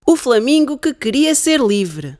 O flamingo que queria ser livre.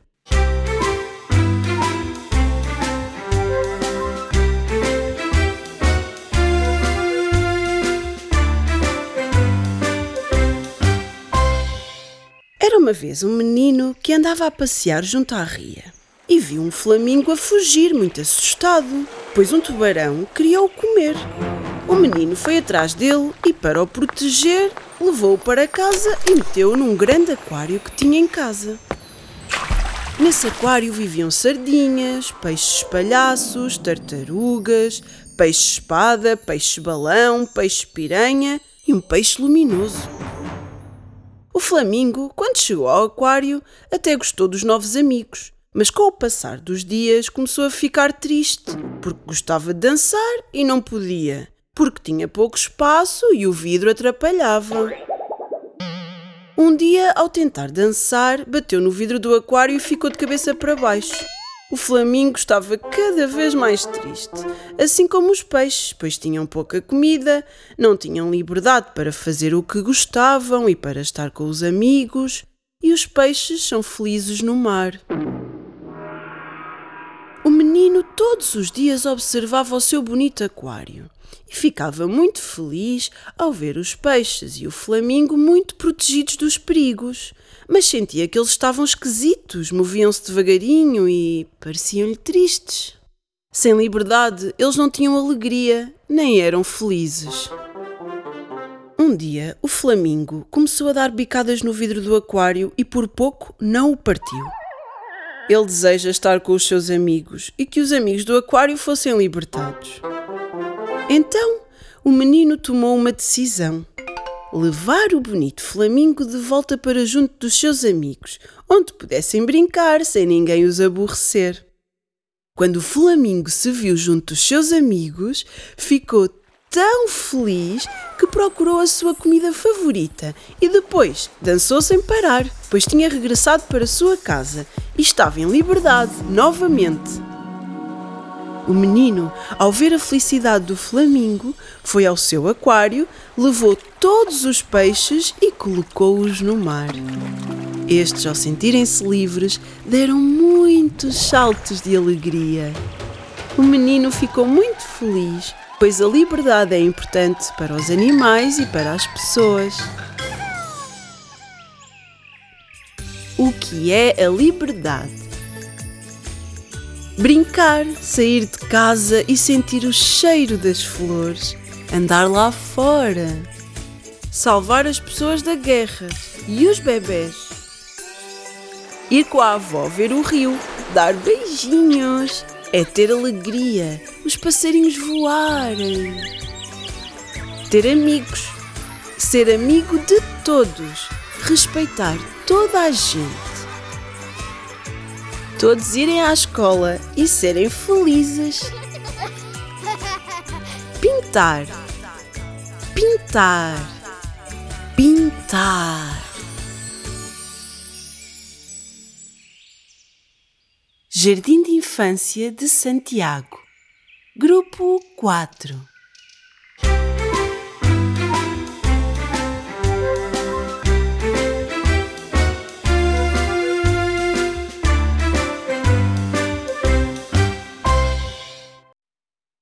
Era uma vez um menino que andava a passear junto à ria e viu um flamingo a fugir, muito assustado, pois um tubarão queria o comer. O menino foi atrás dele e, para o proteger, levou-o para casa e meteu-o num grande aquário que tinha em casa. Nesse aquário viviam sardinhas, peixes-palhaços, tartarugas, peixe-espada, peixe-balão, peixe-piranha e um peixe luminoso. O flamingo, quando chegou ao aquário, até gostou dos novos amigos, mas com o passar dos dias começou a ficar triste, porque gostava de dançar e não podia, porque tinha pouco espaço e o vidro atrapalhava. Um dia, ao tentar dançar, bateu no vidro do aquário e ficou de cabeça para baixo. O flamingo estava cada vez mais triste, assim como os peixes, pois tinham pouca comida, não tinham liberdade para fazer o que gostavam e para estar com os amigos, e os peixes são felizes no mar. O menino todos os dias observava o seu bonito aquário e ficava muito feliz ao ver os peixes e o flamingo muito protegidos dos perigos, mas sentia que eles estavam esquisitos, moviam-se devagarinho e pareciam-lhe tristes. Sem liberdade, eles não tinham alegria, nem eram felizes. Um dia, o flamingo começou a dar bicadas no vidro do aquário e por pouco não o partiu. Ele deseja estar com os seus amigos e que os amigos do aquário fossem libertados. Então, o menino tomou uma decisão: levar o bonito flamingo de volta para junto dos seus amigos, onde pudessem brincar sem ninguém os aborrecer. Quando o flamingo se viu junto dos seus amigos, ficou tão feliz que procurou a sua comida favorita e depois dançou sem parar, pois tinha regressado para a sua casa e estava em liberdade novamente. O menino, ao ver a felicidade do flamingo, foi ao seu aquário, levou todos os peixes e colocou-os no mar. Estes, ao sentirem-se livres, deram muitos saltos de alegria. O menino ficou muito feliz, pois a liberdade é importante para os animais e para as pessoas. O que é a liberdade? Brincar, sair de casa e sentir o cheiro das flores, andar lá fora, salvar as pessoas da guerra e os bebés, ir com a avó ver o rio, dar beijinhos, é ter alegria, os passarinhos voarem, ter amigos, ser amigo de todos, respeitar toda a gente. Todos irem à escola e serem felizes. Pintar, pintar, pintar. Jardim de Infância de Santiago. Grupo 4.